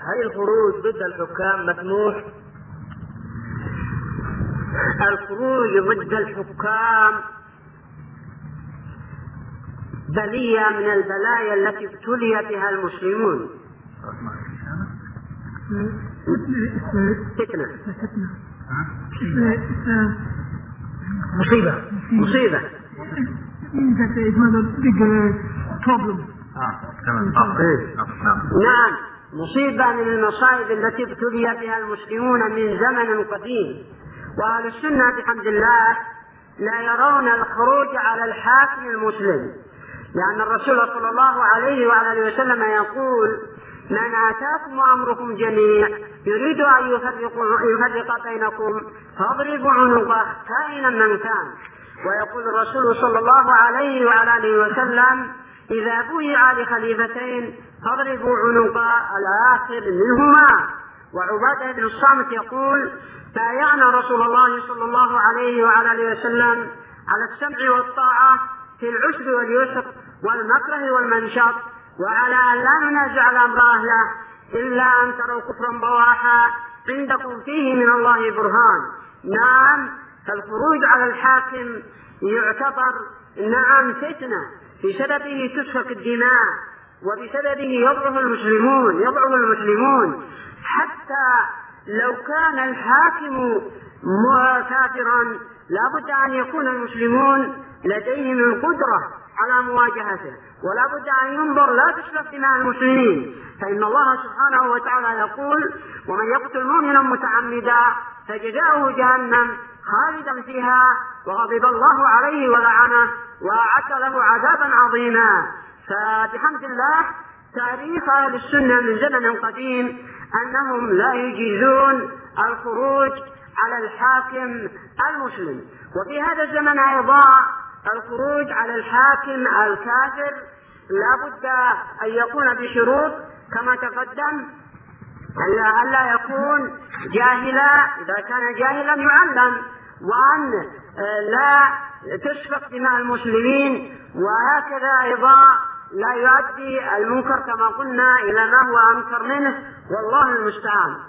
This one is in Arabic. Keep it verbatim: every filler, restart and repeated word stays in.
هل الخروج ضد الحكام مسموح؟ الخروج ضد الحكام بلية من البلايا التي ابتلي بها المسلمون. فتنة مصيبة مصيبة نعم، مصيبة من المصائب التي ابتلي بها المسلمون من زمن قديم. وأهل السنة بحمد الله لا يرون الخروج على الحاكم المسلم، لأن الرسول صلى الله عليه وعلى وسلم يقول: من آتاكم أمركم جميع يريد أن يفرق بينكم فاضربوا عنقه كائنا من كان. ويقول الرسول صلى الله عليه وعلى وسلم: إذا بويع لخليفتين فاضربوا عنق الآخر منهما. وعبادة بن الصامت يقول: بايعنا رسول الله صلى الله عليه وعلى وسلم على السمع والطاعة في العسر واليسر والمكره والمنشط، وعلى أن لا ننازع الأمر أهله إلا أن تروا كفرا بواحا عندكم فيه من الله برهان. نعم، فالخروج على الحاكم يعتبر نعم فتنة، بسببه تسفك الدماء، وبسببه يضعف المسلمون يضعف المسلمون حتى لو كان الحاكم كافرا لا بد أن يكون المسلمون لديهم القدرة على مواجهته، ولا بد أن ينظر لا تسفك دماء المسلمين، فإن الله سبحانه وتعالى يقول: ومن يقتل مؤمنا متعمدا فجزاؤه جهنم خالدا فيها وغضب الله عليه ولعنه وأعد له عذابا عظيما. فبحمد الله تاريخ أهل السنة من زمن قديم أنهم لا يجيزون الخروج على الحاكم المسلم. وفي هذا الزمن أيضا الخروج على الحاكم الكافر لا بد أن يكون بشروط كما تقدم: ألا يكون جاهلا، إذا كان جاهلا يعلم، وأن لا تسفك دماء المسلمين، وهكذا أيضا لا يؤدي المنكر كما قلنا إلى ما هو أنكر منه، والله المستعان.